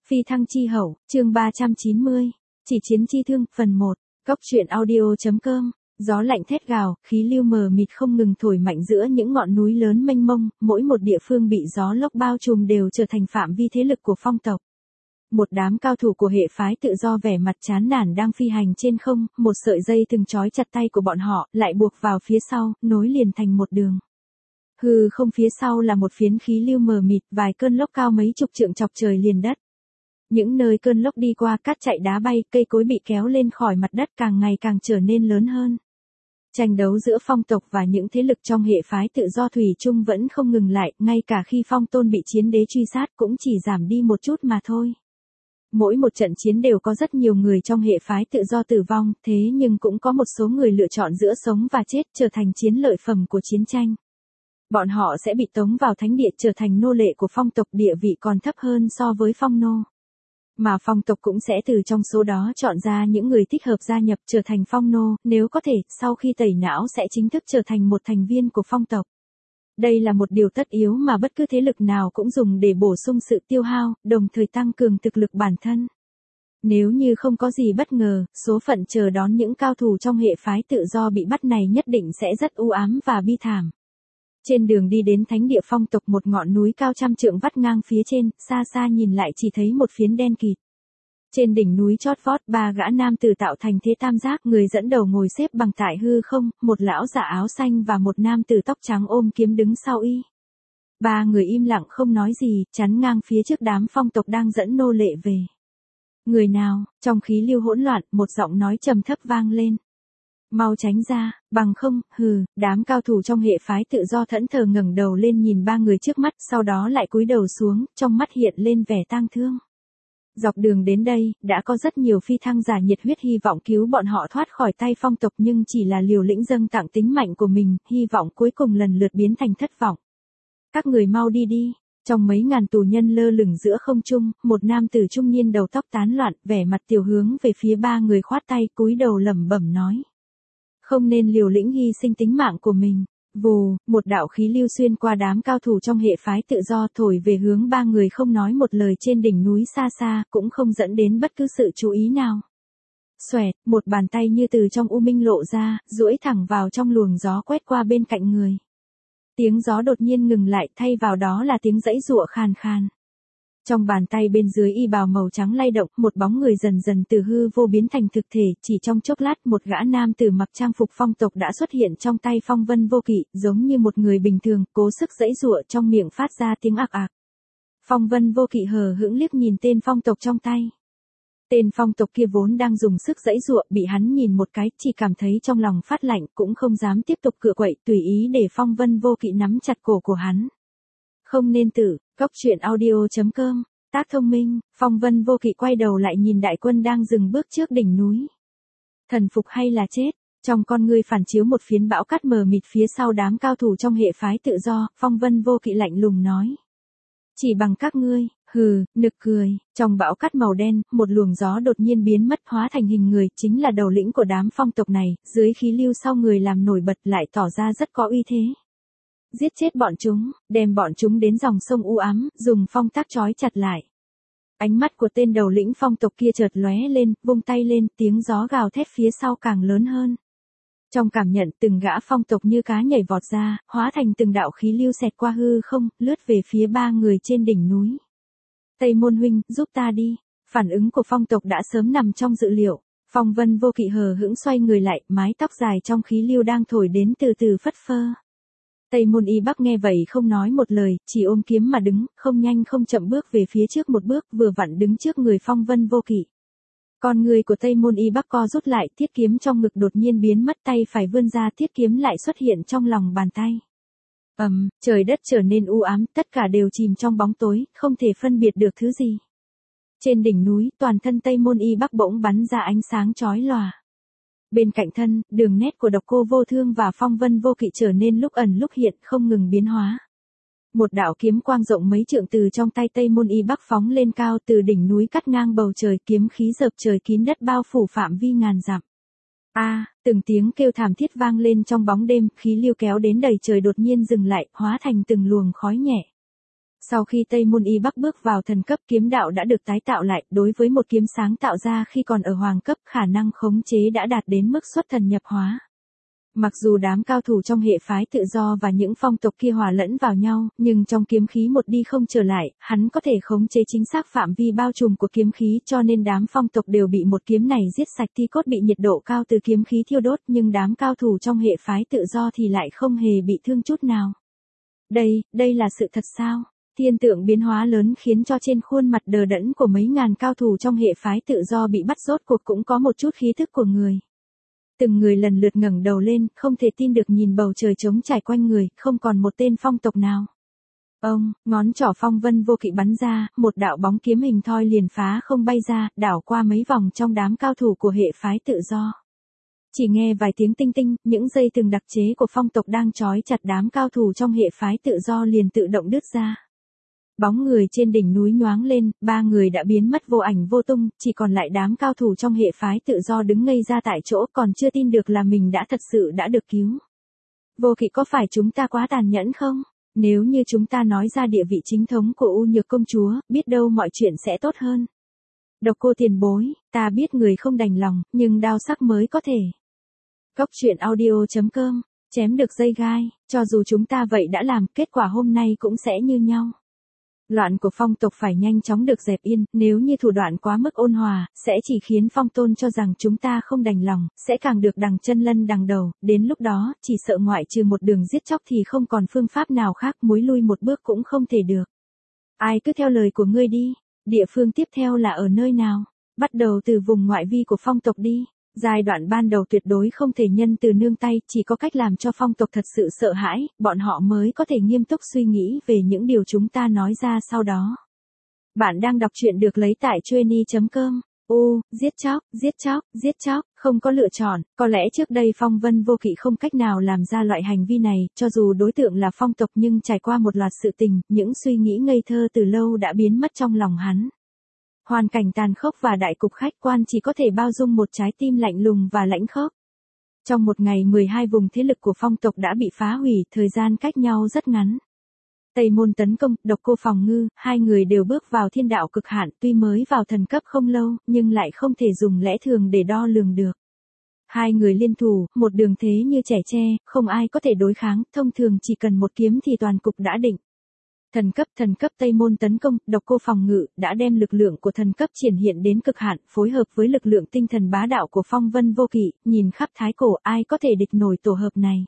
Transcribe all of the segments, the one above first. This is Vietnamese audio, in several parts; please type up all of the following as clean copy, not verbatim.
Phi thăng chi hậu, chương 390, chỉ chiến chi thương, phần 1, Cốc truyện audio.com, gió lạnh thét gào, khí lưu mờ mịt không ngừng thổi mạnh giữa những ngọn núi lớn mênh mông, mỗi một địa phương bị gió lốc bao trùm đều trở thành phạm vi thế lực của phong tộc. Một đám cao thủ của hệ phái tự do vẻ mặt chán nản đang phi hành trên không, một sợi dây từng trói chặt tay của bọn họ, lại buộc vào phía sau, nối liền thành một đường. Hư không phía sau là một phiến khí lưu mờ mịt, vài cơn lốc cao mấy chục trượng chọc trời liền đất. Những nơi cơn lốc đi qua, cát chạy đá bay, cây cối bị kéo lên khỏi mặt đất càng ngày càng trở nên lớn hơn. Tranh đấu giữa phong tộc và những thế lực trong hệ phái tự do thủy chung vẫn không ngừng lại, ngay cả khi phong tôn bị chiến đế truy sát cũng chỉ giảm đi một chút mà thôi. Mỗi một trận chiến đều có rất nhiều người trong hệ phái tự do tử vong, thế nhưng cũng có một số người lựa chọn giữa sống và chết, trở thành chiến lợi phẩm của chiến tranh. Bọn họ sẽ bị tống vào thánh địa trở thành nô lệ của phong tộc, địa vị còn thấp hơn so với phong nô. Mà phong tộc cũng sẽ từ trong số đó chọn ra những người thích hợp gia nhập trở thành phong nô, nếu có thể, sau khi tẩy não sẽ chính thức trở thành một thành viên của phong tộc. Đây là một điều tất yếu mà bất cứ thế lực nào cũng dùng để bổ sung sự tiêu hao, đồng thời tăng cường thực lực bản thân. Nếu như không có gì bất ngờ, số phận chờ đón những cao thủ trong hệ phái tự do bị bắt này nhất định sẽ rất u ám và bi thảm. Trên đường đi đến thánh địa phong tộc, một ngọn núi cao trăm trượng vắt ngang phía trên, xa xa nhìn lại chỉ thấy một phiến đen kịt. Trên đỉnh núi chót vót, ba gã nam tử tạo thành thế tam giác, người dẫn đầu ngồi xếp bằng tại hư không, một lão giả áo xanh và một nam tử tóc trắng ôm kiếm đứng sau y. Ba người im lặng không nói gì, chắn ngang phía trước đám phong tộc đang dẫn nô lệ về. Người nào? Trong khí lưu hỗn loạn, một giọng nói trầm thấp vang lên. Mau tránh ra, bằng không, đám cao thủ trong hệ phái tự do thẫn thờ ngẩng đầu lên nhìn ba người trước mắt, sau đó lại cúi đầu xuống, trong mắt hiện lên vẻ tang thương. Dọc đường đến đây, đã có rất nhiều phi thăng giả nhiệt huyết hy vọng cứu bọn họ thoát khỏi tay phong tộc, nhưng chỉ là liều lĩnh dâng tặng tính mạnh của mình, hy vọng cuối cùng lần lượt biến thành thất vọng. Các người mau đi đi. Trong mấy ngàn tù nhân lơ lửng giữa không trung, một nam tử trung niên đầu tóc tán loạn, vẻ mặt tiểu hướng về phía ba người khoát tay, cúi đầu lẩm bẩm nói. Không nên liều lĩnh hy sinh tính mạng của mình. Vù, một đạo khí lưu xuyên qua đám cao thủ trong hệ phái tự do thổi về hướng ba người, không nói một lời trên đỉnh núi xa xa, cũng không dẫn đến bất cứ sự chú ý nào. Xoẹt, một bàn tay như từ trong u minh lộ ra, duỗi thẳng vào trong luồng gió quét qua bên cạnh người. Tiếng gió đột nhiên ngừng lại, thay vào đó là tiếng giãy giụa khàn khàn. Trong bàn tay bên dưới y bào màu trắng lay động, một bóng người dần dần từ hư vô biến thành thực thể, chỉ trong chốc lát một gã nam tử mặc trang phục phong tộc đã xuất hiện trong tay Phong Vân Vô Kỵ, giống như một người bình thường, cố sức giãy giụa, trong miệng phát ra tiếng ạc ạc. Phong Vân Vô Kỵ hờ hững liếc nhìn tên phong tộc trong tay. Tên phong tộc kia vốn đang dùng sức giãy giụa, bị hắn nhìn một cái, chỉ cảm thấy trong lòng phát lạnh, cũng không dám tiếp tục cựa quậy, tùy ý để Phong Vân Vô Kỵ nắm chặt cổ của hắn. Không nên tử. Cốc truyện audio.com, tác thông minh. Phong Vân Vô Kỵ quay đầu lại nhìn đại quân đang dừng bước trước đỉnh núi. Thần phục hay là chết? Trong con ngươi phản chiếu một phiến bão cát mờ mịt phía sau đám cao thủ trong hệ phái tự do, Phong Vân Vô Kỵ lạnh lùng nói. Chỉ bằng các ngươi, nực cười. Trong bão cát màu đen, một luồng gió đột nhiên biến mất, hóa thành hình người, chính là đầu lĩnh của đám phong tộc này, dưới khí lưu sau người làm nổi bật lại tỏ ra rất có uy thế. Giết chết bọn chúng, đem bọn chúng đến dòng sông u ám, dùng phong tác trói chặt lại. Ánh mắt của tên đầu lĩnh phong tộc kia chợt lóe lên, vung tay lên, tiếng gió gào thét phía sau càng lớn hơn. Trong cảm nhận, từng gã phong tộc như cá nhảy vọt ra, hóa thành từng đạo khí lưu xẹt qua hư không, lướt về phía ba người trên đỉnh núi. Tây Môn huynh, giúp ta đi. Phản ứng của phong tộc đã sớm nằm trong dự liệu. Phong Vân Vô Kỵ hờ hững xoay người lại, mái tóc dài trong khí lưu đang thổi đến từ từ phất phơ. Tây Môn Y Bắc nghe vậy không nói một lời, chỉ ôm kiếm mà đứng, không nhanh không chậm bước về phía trước một bước, vừa vặn đứng trước người Phong Vân Vô Kỵ. Con người của Tây Môn Y Bắc co rút lại, thiết kiếm trong ngực đột nhiên biến mất, tay phải vươn ra, thiết kiếm lại xuất hiện trong lòng bàn tay. Trời đất trở nên u ám, tất cả đều chìm trong bóng tối, không thể phân biệt được thứ gì. Trên đỉnh núi, toàn thân Tây Môn Y Bắc bỗng bắn ra ánh sáng chói lòa. Bên cạnh thân, đường nét của Độc Cô Vô Thương và Phong Vân Vô Kỵ trở nên lúc ẩn lúc hiện, không ngừng biến hóa. Một đạo kiếm quang rộng mấy trượng từ trong tay Tây Môn Y Bắc phóng lên cao, từ đỉnh núi cắt ngang bầu trời, kiếm khí dợp trời kín đất bao phủ phạm vi ngàn dặm. Từng tiếng kêu thảm thiết vang lên trong bóng đêm, khí lưu kéo đến đầy trời đột nhiên dừng lại, hóa thành từng luồng khói nhẹ. Sau khi Tây Môn Y Bắc bước vào thần cấp, kiếm đạo đã được tái tạo lại, đối với một kiếm sáng tạo ra khi còn ở hoàng cấp, khả năng khống chế đã đạt đến mức xuất thần nhập hóa. Mặc dù đám cao thủ trong hệ phái tự do và những phong tộc kia hòa lẫn vào nhau, nhưng trong kiếm khí một đi không trở lại, hắn có thể khống chế chính xác phạm vi bao trùm của kiếm khí, cho nên đám phong tộc đều bị một kiếm này giết sạch, thi cốt bị nhiệt độ cao từ kiếm khí thiêu đốt, nhưng đám cao thủ trong hệ phái tự do thì lại không hề bị thương chút nào. Đây là sự thật sao? Thiên tượng biến hóa lớn khiến cho trên khuôn mặt đờ đẫn của mấy ngàn cao thủ trong hệ phái tự do bị bắt rốt cuộc cũng có một chút khí thức của người. Từng người lần lượt ngẩng đầu lên, không thể tin được nhìn bầu trời trống trải quanh người, không còn một tên phong tộc nào. Ngón trỏ Phong Vân Vô Kỵ bắn ra, một đạo bóng kiếm hình thoi liền phá không bay ra, đảo qua mấy vòng trong đám cao thủ của hệ phái tự do. Chỉ nghe vài tiếng tinh tinh, những dây thừng đặc chế của phong tộc đang trói chặt đám cao thủ trong hệ phái tự do liền tự động đứt ra. Bóng người trên đỉnh núi nhoáng lên, 3 người đã biến mất vô ảnh vô tung, chỉ còn lại đám cao thủ trong hệ phái tự do đứng ngây ra tại chỗ, còn chưa tin được là mình đã thật sự đã được cứu. Vô Kỵ, có phải chúng ta quá tàn nhẫn không? Nếu như chúng ta nói ra địa vị chính thống của U Nhược công chúa, biết đâu mọi chuyện sẽ tốt hơn. Độc Cô tiền bối, ta biết người không đành lòng, nhưng đao sắc mới có thể. Cốc truyện audio.com, chém được dây gai, cho dù chúng ta vậy đã làm, kết quả hôm nay cũng sẽ như nhau. Loạn của phong tộc phải nhanh chóng được dẹp yên, nếu như thủ đoạn quá mức ôn hòa, sẽ chỉ khiến phong tôn cho rằng chúng ta không đành lòng, sẽ càng được đằng chân lân đằng đầu, đến lúc đó, chỉ sợ ngoại trừ một đường giết chóc thì không còn phương pháp nào khác, muối lui một bước cũng không thể được. Ai cứ theo lời của ngươi đi, địa phương tiếp theo là ở nơi nào? Bắt đầu từ vùng ngoại vi của phong tộc đi. Giai đoạn ban đầu tuyệt đối không thể nhân từ nương tay, chỉ có cách làm cho phong tộc thật sự sợ hãi, bọn họ mới có thể nghiêm túc suy nghĩ về những điều chúng ta nói ra sau đó. Bạn đang đọc truyện được lấy tại Chueny.com. Giết chóc, không có lựa chọn, có lẽ trước đây Phong Vân Vô Kỵ không cách nào làm ra loại hành vi này, cho dù đối tượng là phong tộc nhưng trải qua một loạt sự tình, những suy nghĩ ngây thơ từ lâu đã biến mất trong lòng hắn. Hoàn cảnh tàn khốc và đại cục khách quan chỉ có thể bao dung một trái tim lạnh lùng và lãnh khốc. Trong một ngày 12 vùng thế lực của phong tộc đã bị phá hủy, thời gian cách nhau rất ngắn. Tây Môn tấn công, Độc Cô phòng ngư, hai người đều bước vào thiên đạo cực hạn, tuy mới vào thần cấp không lâu, nhưng lại không thể dùng lẽ thường để đo lường được. Hai người liên thủ, một đường thế như trẻ tre, không ai có thể đối kháng, thông thường chỉ cần một kiếm thì toàn cục đã định. Thần cấp Tây Môn tấn công, Độc Cô phòng ngự, đã đem lực lượng của thần cấp triển hiện đến cực hạn, phối hợp với lực lượng tinh thần bá đạo của Phong Vân Vô Kỵ, nhìn khắp thái cổ ai có thể địch nổi tổ hợp này.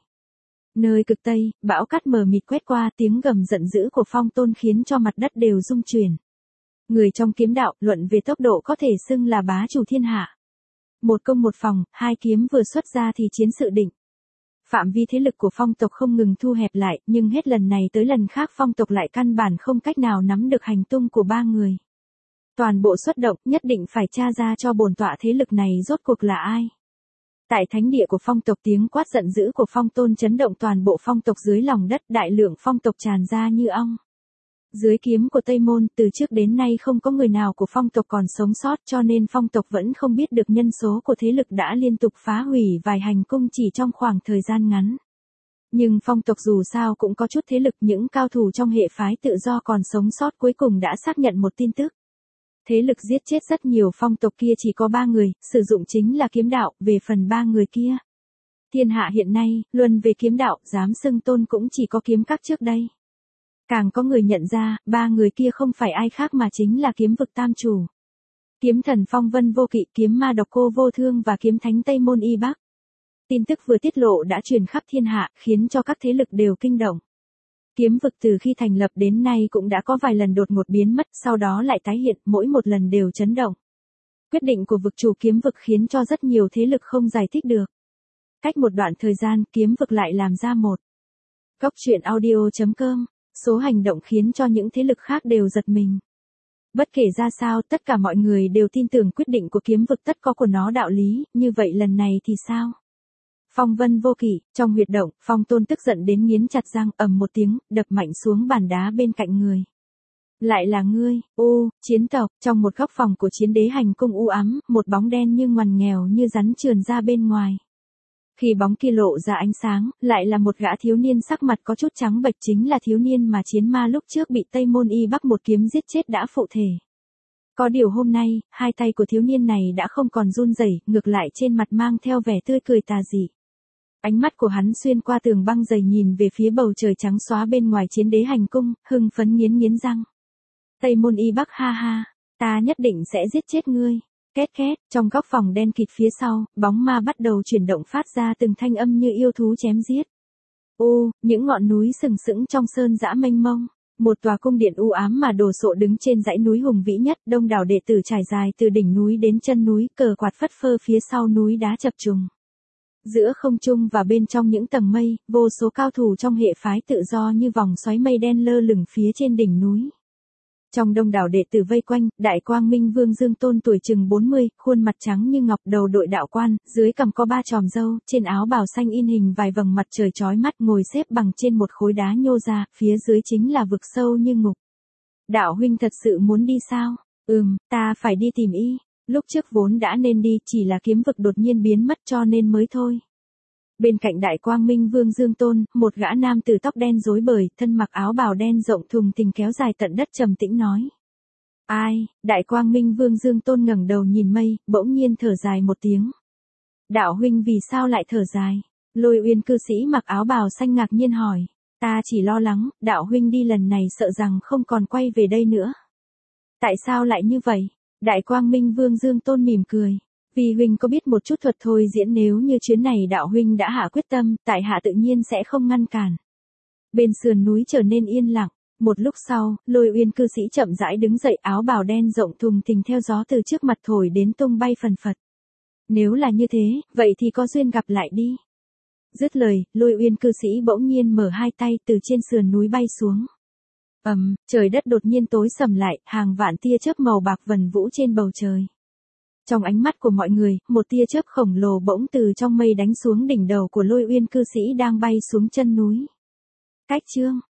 Nơi cực Tây, bão cát mờ mịt quét qua, tiếng gầm giận dữ của Phong Tôn khiến cho mặt đất đều rung chuyển. Người trong kiếm đạo, luận về tốc độ có thể xưng là bá chủ thiên hạ. Một công một phòng, hai kiếm vừa xuất ra thì chiến sự định. Phạm vi thế lực của phong tộc không ngừng thu hẹp lại, nhưng hết lần này tới lần khác phong tộc lại căn bản không cách nào nắm được hành tung của ba người. Toàn bộ xuất động, nhất định phải tra ra cho bổn tọa thế lực này rốt cuộc là ai. Tại thánh địa của phong tộc, tiếng quát giận dữ của Phong Tôn chấn động toàn bộ phong tộc dưới lòng đất, đại lượng phong tộc tràn ra như ong. Dưới kiếm của Tây Môn, từ trước đến nay không có người nào của phong tộc còn sống sót, cho nên phong tộc vẫn không biết được nhân số của thế lực đã liên tục phá hủy vài hành cung chỉ trong khoảng thời gian ngắn. Nhưng phong tộc dù sao cũng có chút thế lực, những cao thủ trong hệ phái tự do còn sống sót cuối cùng đã xác nhận một tin tức. Thế lực giết chết rất nhiều phong tộc kia chỉ có 3 người, sử dụng chính là kiếm đạo, về phần 3 người kia. Thiên hạ hiện nay, luân về kiếm đạo, dám xưng tôn cũng chỉ có kiếm các trước đây. Càng có người nhận ra, 3 người kia không phải ai khác mà chính là kiếm vực tam chủ. Kiếm thần Phong Vân Vô Kỵ, kiếm ma Độc Cô Vô Thương và kiếm thánh Tây Môn Y Bắc. Tin tức vừa tiết lộ đã truyền khắp thiên hạ, khiến cho các thế lực đều kinh động. Kiếm vực từ khi thành lập đến nay cũng đã có vài lần đột ngột biến mất, sau đó lại tái hiện, mỗi một lần đều chấn động. Quyết định của vực chủ kiếm vực khiến cho rất nhiều thế lực không giải thích được. Cách một đoạn thời gian, kiếm vực lại làm ra một. Cốc truyện audio.com, số hành động khiến cho những thế lực khác đều giật mình. Bất kể ra sao, tất cả mọi người đều tin tưởng quyết định của kiếm vực tất có của nó đạo lý, như vậy lần này thì sao? Phong Vân Vô Kỵ, trong huyệt động, Phong Tôn tức giận đến nghiến chặt răng, ầm một tiếng, đập mạnh xuống bàn đá bên cạnh người. Lại là ngươi, chiến tộc, trong một góc phòng của chiến đế hành cung u ám, một bóng đen như ngoằn nghèo như rắn trườn ra bên ngoài. Khi bóng kia lộ ra ánh sáng, lại là một gã thiếu niên sắc mặt có chút trắng bệch, chính là thiếu niên mà Chiến Ma lúc trước bị Tây Môn Y Bắc một kiếm giết chết đã phụ thể. Có điều hôm nay, hai tay của thiếu niên này đã không còn run rẩy, ngược lại trên mặt mang theo vẻ tươi cười tà dị. Ánh mắt của hắn xuyên qua tường băng dày nhìn về phía bầu trời trắng xóa bên ngoài Chiến Đế hành cung, hưng phấn nghiến răng. Tây Môn Y Bắc ha ha, ta nhất định sẽ giết chết ngươi. Két két, trong góc phòng đen kịt phía sau, bóng ma bắt đầu chuyển động phát ra từng thanh âm như yêu thú chém giết. Những ngọn núi sừng sững trong sơn dã mênh mông. Một tòa cung điện u ám mà đồ sộ đứng trên dãy núi hùng vĩ nhất, đông đảo đệ tử trải dài từ đỉnh núi đến chân núi, cờ quạt phất phơ phía sau núi đá chập trùng. Giữa không trung và bên trong những tầng mây, vô số cao thủ trong hệ phái tự do như vòng xoáy mây đen lơ lửng phía trên đỉnh núi. Trong đông đảo đệ tử vây quanh, Đại Quang Minh Vương Dương Tôn tuổi chừng 40, khuôn mặt trắng như ngọc, đầu đội đạo quan, dưới cằm có 3 chòm râu, trên áo bào xanh in hình vài vầng mặt trời chói mắt, ngồi xếp bằng trên một khối đá nhô ra, phía dưới chính là vực sâu như ngục. Đạo huynh thật sự muốn đi sao? Ta phải đi tìm y. Lúc trước vốn đã nên đi, chỉ là kiếm vực đột nhiên biến mất cho nên mới thôi. Bên cạnh Đại Quang Minh Vương Dương Tôn, một gã nam tử tóc đen rối bời, thân mặc áo bào đen rộng thùng thình kéo dài tận đất trầm tĩnh nói. Ai? Đại Quang Minh Vương Dương Tôn ngẩng đầu nhìn mây, bỗng nhiên thở dài một tiếng. Đạo huynh vì sao lại thở dài? Lôi Uyên cư sĩ mặc áo bào xanh ngạc nhiên hỏi. Ta chỉ lo lắng, đạo huynh đi lần này sợ rằng không còn quay về đây nữa. Tại sao lại như vậy? Đại Quang Minh Vương Dương Tôn mỉm cười. Vì huynh có biết một chút thuật thôi diễn, nếu như chuyến này đạo huynh đã hạ quyết tâm, tại hạ tự nhiên sẽ không ngăn cản. Bên sườn núi trở nên yên lặng, một lúc sau, Lôi Uyên cư sĩ chậm rãi đứng dậy, áo bào đen rộng thùng thình theo gió từ trước mặt thổi đến tung bay phần phật. Nếu là như thế, vậy thì có duyên gặp lại đi. Dứt lời, Lôi Uyên cư sĩ bỗng nhiên mở hai tay từ trên sườn núi bay xuống. Trời đất đột nhiên tối sầm lại, hàng vạn tia chớp màu bạc vần vũ trên bầu trời. Trong ánh mắt của mọi người, một tia chớp khổng lồ bỗng từ trong mây đánh xuống đỉnh đầu của Lôi Uyên cư sĩ đang bay xuống chân núi. Cách chương